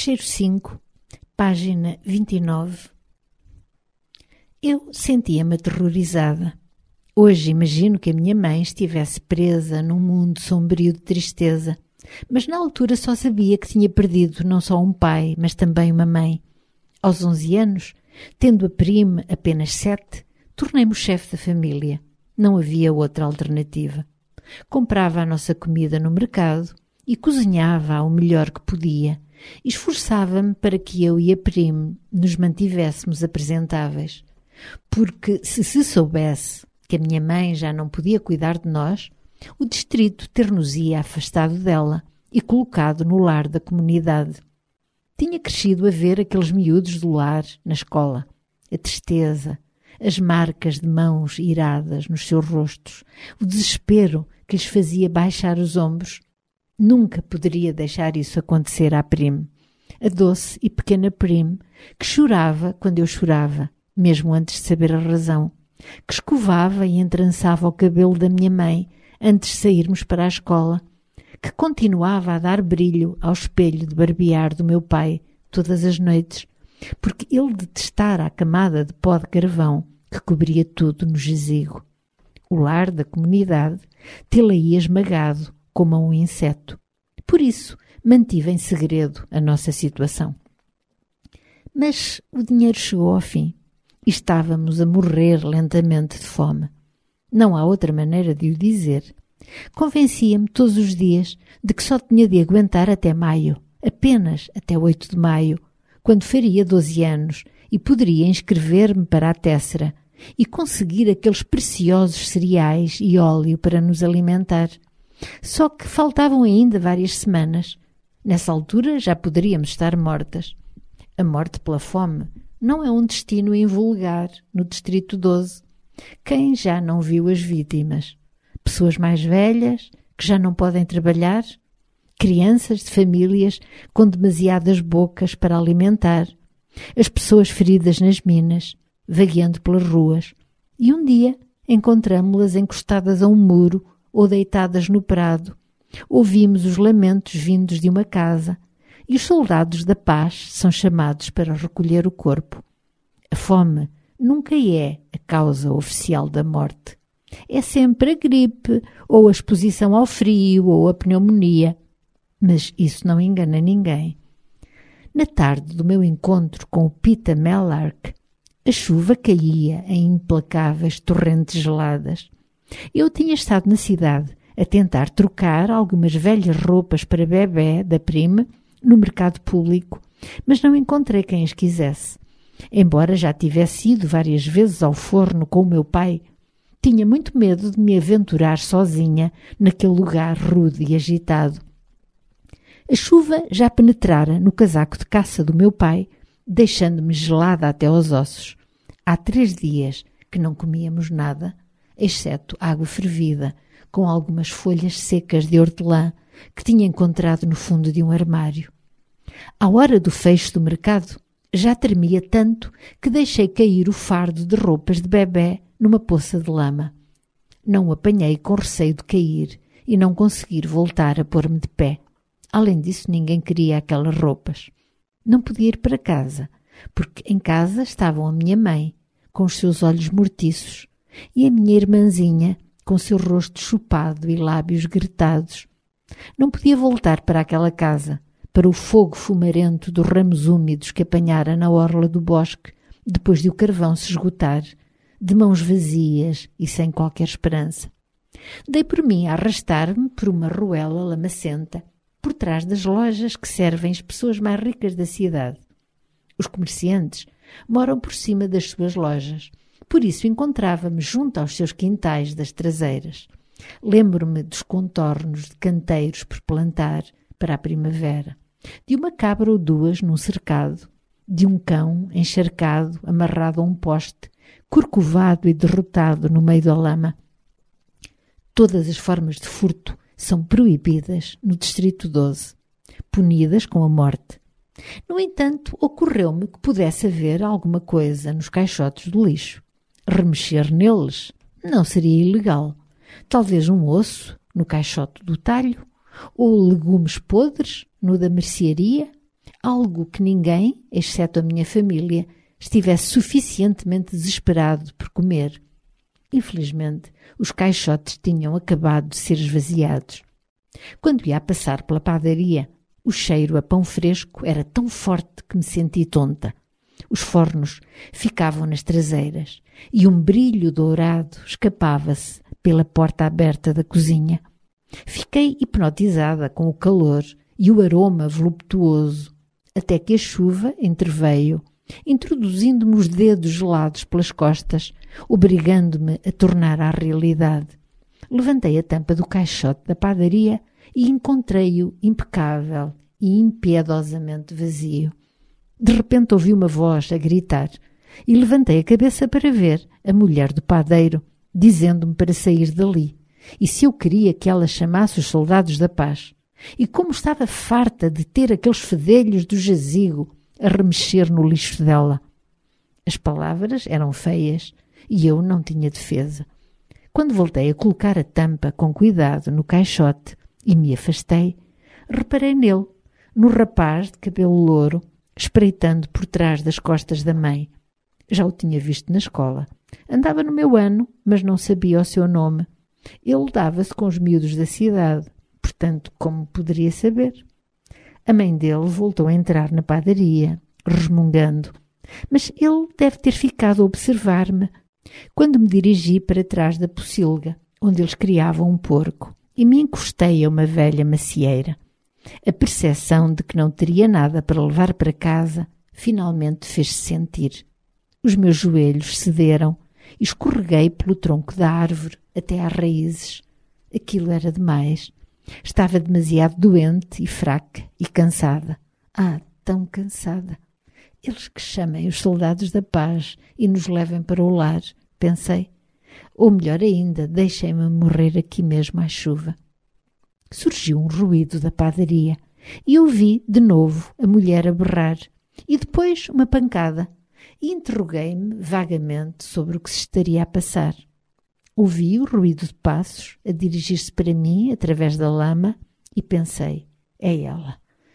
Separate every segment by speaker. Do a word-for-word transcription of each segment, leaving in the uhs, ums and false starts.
Speaker 1: Fecheiro cinco, página vinte e nove. Eu sentia-me aterrorizada. Hoje imagino que a minha mãe estivesse presa num mundo sombrio de tristeza, mas na altura só sabia que tinha perdido não só um pai, mas também uma mãe. Aos onze anos, tendo a prima apenas sete, tornei-me o chefe da família. Não havia outra alternativa. Comprava a nossa comida no mercado e cozinhava-a o melhor que podia. Esforçava-me para que eu e a prima nos mantivéssemos apresentáveis. Porque se se soubesse que a minha mãe já não podia cuidar de nós, o distrito ter-nos-ia afastado dela e colocado no lar da comunidade. Tinha crescido a ver aqueles miúdos do lar na escola, a tristeza, as marcas de mãos iradas nos seus rostos, o desespero que lhes fazia baixar os ombros. Nunca poderia deixar isso acontecer à Prim, a doce e pequena Prim, que chorava quando eu chorava, mesmo antes de saber a razão, que escovava e entrançava o cabelo da minha mãe antes de sairmos para a escola, que continuava a dar brilho ao espelho de barbear do meu pai todas as noites, porque ele detestara a camada de pó de carvão que cobria tudo no jazigo. O lar da comunidade tê-la-ia esmagado como a um inseto. Por isso, mantive em segredo a nossa situação. Mas o dinheiro chegou ao fim e estávamos a morrer lentamente de fome. Não há outra maneira de o dizer. Convencia-me todos os dias de que só tinha de aguentar até maio, apenas até oito de maio, quando faria doze anos e poderia inscrever-me para a Tessera e conseguir aqueles preciosos cereais e óleo para nos alimentar. Só que faltavam ainda várias semanas. Nessa altura já poderíamos estar mortas. A morte pela fome não é um destino invulgar no Distrito doze. Quem já não viu as vítimas? Pessoas mais velhas que já não podem trabalhar? Crianças de famílias com demasiadas bocas para alimentar? As pessoas feridas nas minas, vagueando pelas ruas? E um dia encontramo-las encostadas a um muro ou deitadas no prado. Ouvimos os lamentos vindos de uma casa e os soldados da paz são chamados para recolher o corpo. A fome nunca é a causa oficial da morte. É sempre a gripe, ou a exposição ao frio, ou a pneumonia. Mas isso não engana ninguém. Na tarde do meu encontro com o Pita Mellark, a chuva caía em implacáveis torrentes geladas. Eu tinha estado na cidade a tentar trocar algumas velhas roupas para bebé da prima no mercado público, mas não encontrei quem as quisesse. Embora já tivesse ido várias vezes ao forno com o meu pai, tinha muito medo de me aventurar sozinha naquele lugar rude e agitado. A chuva já penetrara no casaco de caça do meu pai, deixando-me gelada até aos ossos. Há três dias que não comíamos nada, exceto água fervida, com algumas folhas secas de hortelã que tinha encontrado no fundo de um armário. À hora do fecho do mercado, já tremia tanto que deixei cair o fardo de roupas de bebé numa poça de lama. Não o apanhei com receio de cair e não conseguir voltar a pôr-me de pé. Além disso, ninguém queria aquelas roupas. Não podia ir para casa, porque em casa estavam a minha mãe, com os seus olhos mortiços, e a minha irmãzinha, com o seu rosto chupado e lábios gretados. Não podia voltar para aquela casa, para o fogo fumarento dos ramos úmidos que apanhara na orla do bosque, depois de o carvão se esgotar, de mãos vazias e sem qualquer esperança. Dei por mim a arrastar-me por uma ruela lamacenta, por trás das lojas que servem as pessoas mais ricas da cidade. Os comerciantes moram por cima das suas lojas, por isso encontrava-me junto aos seus quintais das traseiras. Lembro-me dos contornos de canteiros por plantar para a primavera, de uma cabra ou duas num cercado, de um cão encharcado amarrado a um poste, corcovado e derrotado no meio da lama. Todas as formas de furto são proibidas no Distrito doze, punidas com a morte. No entanto, ocorreu-me que pudesse haver alguma coisa nos caixotes do lixo. Remexer neles não seria ilegal. Talvez um osso no caixote do talho, ou legumes podres no da mercearia, Algo que ninguém, exceto a minha família, estivesse suficientemente desesperado por comer. Infelizmente, os caixotes tinham acabado de ser esvaziados. Quando ia a passar pela padaria, o cheiro a pão fresco era tão forte que me senti tonta. Os fornos ficavam nas traseiras e um brilho dourado escapava-se pela porta aberta da cozinha. Fiquei hipnotizada com o calor e o aroma voluptuoso, até que a chuva entreveio, introduzindo-me os dedos gelados pelas costas, obrigando-me a tornar à realidade. Levantei a tampa do caixote da padaria e encontrei-o impecável e impiedosamente vazio. De repente ouvi uma voz a gritar e levantei a cabeça para ver a mulher do padeiro, dizendo-me para sair dali, e se eu queria que ela chamasse os soldados da paz. E como estava farta de ter aqueles fedelhos do jazigo a remexer no lixo dela. As palavras eram feias e eu não tinha defesa. Quando voltei a colocar a tampa com cuidado no caixote e me afastei, reparei nele, no rapaz de cabelo louro, espreitando por trás das costas da mãe. Já o tinha visto na escola. Andava no meu ano, mas não sabia o seu nome. Ele dava-se com os miúdos da cidade, portanto, como poderia saber? A mãe dele voltou a entrar na padaria, resmungando, mas ele deve ter ficado a observar-me quando me dirigi para trás da pocilga, onde eles criavam um porco, e me encostei a uma velha macieira. A percepção de que não teria nada para levar para casa finalmente fez-se sentir. Os meus joelhos cederam e escorreguei pelo tronco da árvore até às raízes. Aquilo era demais. Estava demasiado doente e fraca e cansada. Ah, tão cansada! Eles que chamem os soldados da paz e nos levem para o lar, pensei. Ou melhor ainda, deixem-me morrer aqui mesmo à chuva. Surgiu um ruído da padaria e ouvi de novo a mulher a berrar e depois uma pancada e interroguei-me vagamente sobre o que se estaria a passar. Ouvi o ruído de passos a dirigir-se para mim através da lama e pensei, é ela,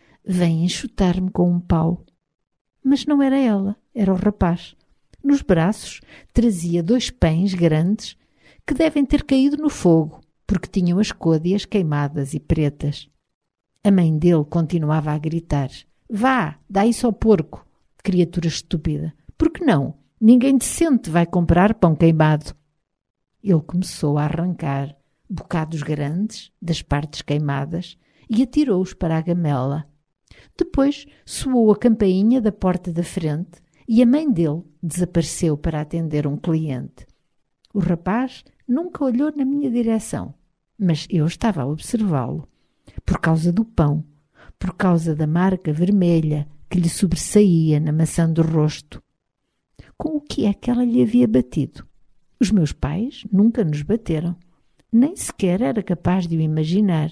Speaker 1: vem enxutar-me com um pau. Mas não era ela, era o rapaz. Nos braços trazia dois pães grandes que devem ter caído no fogo, porque tinham as côdeas queimadas e pretas. A mãe dele continuava a gritar, vá, dá isso ao porco, criatura estúpida. Por que não? Ninguém decente vai comprar pão queimado. Ele começou a arrancar bocados grandes das partes queimadas e atirou-os para a gamela. Depois soou a campainha da porta da frente e a mãe dele desapareceu para atender um cliente. O rapaz nunca olhou na minha direção, mas eu estava a observá-lo. Por causa do pão, por causa da marca vermelha que lhe sobressaía na maçã do rosto. Com o que é que ela lhe havia batido? Os meus pais nunca nos bateram. Nem sequer era capaz de o imaginar.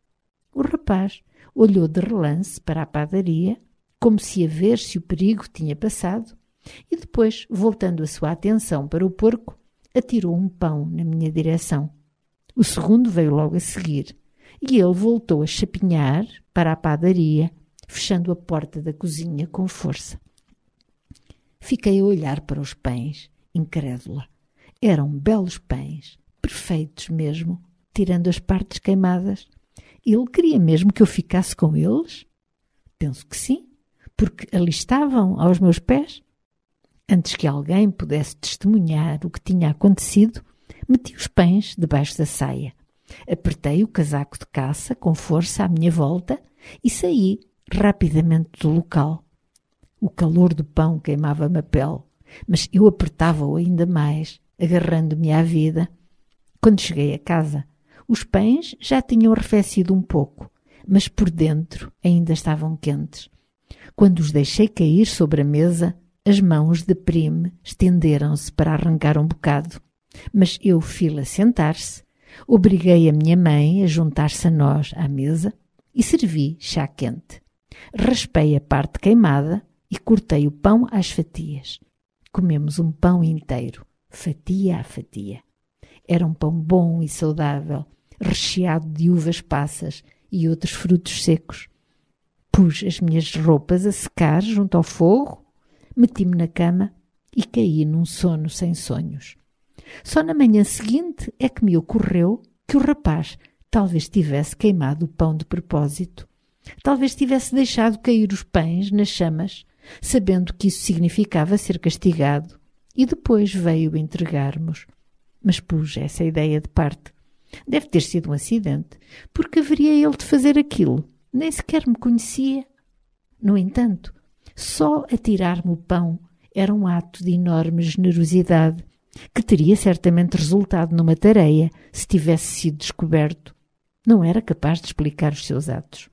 Speaker 1: O rapaz olhou de relance para a padaria, como se a ver se o perigo tinha passado, e depois, voltando a sua atenção para o porco, atirou um pão na minha direção. O segundo veio logo a seguir, e ele voltou a chapinhar para a padaria, fechando a porta da cozinha com força. Fiquei a olhar para os pães, incrédula. Eram belos pães, perfeitos mesmo, tirando as partes queimadas. Ele queria mesmo que eu ficasse com eles? Penso que sim, porque ali estavam, aos meus pés. Antes que alguém pudesse testemunhar o que tinha acontecido, meti os pães debaixo da saia. Apertei o casaco de caça com força à minha volta e saí rapidamente do local. O calor do pão queimava-me a pele, mas eu apertava-o ainda mais, agarrando-me à vida. Quando cheguei a casa, os pães já tinham arrefecido um pouco, mas por dentro ainda estavam quentes. Quando os deixei cair sobre a mesa, as mãos de Prime estenderam-se para arrancar um bocado. Mas eu fui-la sentar-se, obriguei a minha mãe a juntar-se a nós à mesa e servi chá quente. Raspei a parte queimada e cortei o pão às fatias. Comemos um pão inteiro, fatia a fatia. Era um pão bom e saudável, recheado de uvas passas e outros frutos secos. Pus as minhas roupas a secar junto ao fogo, meti-me na cama e caí num sono sem sonhos. Só na manhã seguinte é que me ocorreu que o rapaz talvez tivesse queimado o pão de propósito. Talvez tivesse deixado cair os pães nas chamas, sabendo que isso significava ser castigado, e depois veio entregar-nos. Mas pus essa ideia de parte. Deve ter sido um acidente, porque haveria ele de fazer aquilo. Nem sequer me conhecia. No entanto, só atirar-me o pão era um ato de enorme generosidade, que teria certamente resultado numa tareia se tivesse sido descoberto. Não era capaz de explicar os seus atos.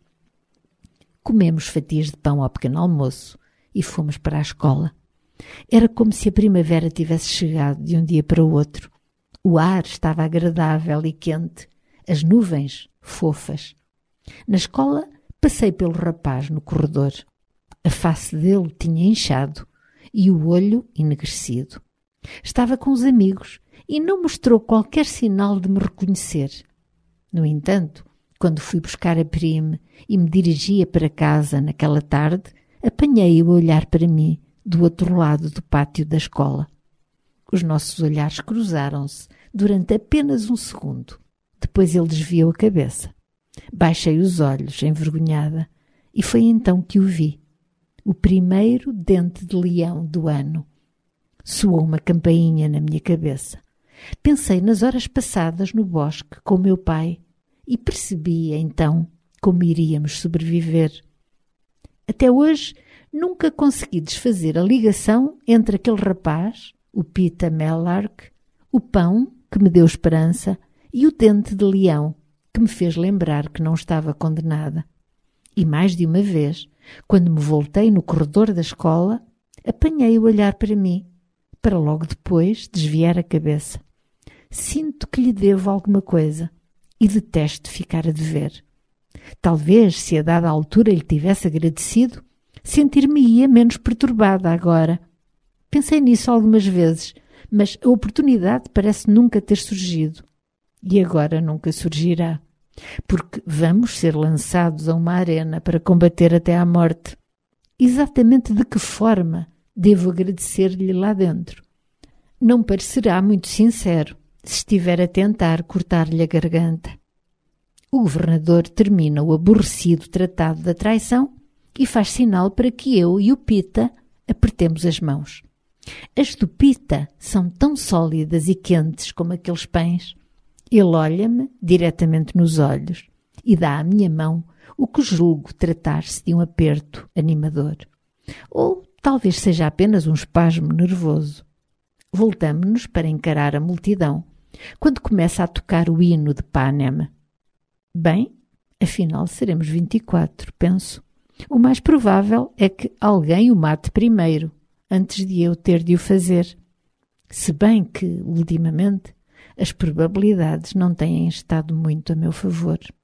Speaker 1: Comemos fatias de pão ao pequeno almoço e fomos para a escola. Era como se a primavera tivesse chegado de um dia para o outro. O ar estava agradável e quente, as nuvens fofas. Na escola passei pelo rapaz no corredor. A face dele tinha inchado e o olho enegrecido. Estava com os amigos e não mostrou qualquer sinal de me reconhecer. No entanto, quando fui buscar a prime e me dirigia para casa naquela tarde, apanhei-o a olhar para mim do outro lado do pátio da escola. Os nossos olhares cruzaram-se durante apenas um segundo. Depois ele desviou a cabeça. Baixei os olhos, envergonhada, e foi então que o vi. O primeiro dente de leão do ano. Soou uma campainha na minha cabeça. Pensei nas horas passadas no bosque com meu pai e percebi então como iríamos sobreviver. Até hoje nunca consegui desfazer a ligação entre aquele rapaz, o Pita Mellark, o pão que me deu esperança e o dente de leão que me fez lembrar que não estava condenada. E mais de uma vez, quando me voltei no corredor da escola, apanhei o olhar para mim, para logo depois desviar a cabeça. Sinto que lhe devo alguma coisa e detesto ficar a dever. Talvez, se a dada altura lhe tivesse agradecido, sentir-me-ia menos perturbada agora. Pensei nisso algumas vezes, mas a oportunidade parece nunca ter surgido. E agora nunca surgirá, porque vamos ser lançados a uma arena para combater até à morte. Exatamente de que forma devo agradecer-lhe lá dentro? Não parecerá muito sincero se estiver a tentar cortar-lhe a garganta. O governador termina o aborrecido tratado da traição e faz sinal para que eu e o Pita apertemos as mãos. As do Pita são tão sólidas e quentes como aqueles pães. Ele olha-me diretamente nos olhos e dá à minha mão o que julgo tratar-se de um aperto animador. Ou talvez seja apenas um espasmo nervoso. Voltamo-nos para encarar a multidão, quando começa a tocar o hino de Panem. Bem, afinal seremos vinte e quatro, penso. O mais provável é que alguém o mate primeiro, antes de eu ter de o fazer. Se bem que, ultimamente, as probabilidades não têm estado muito a meu favor.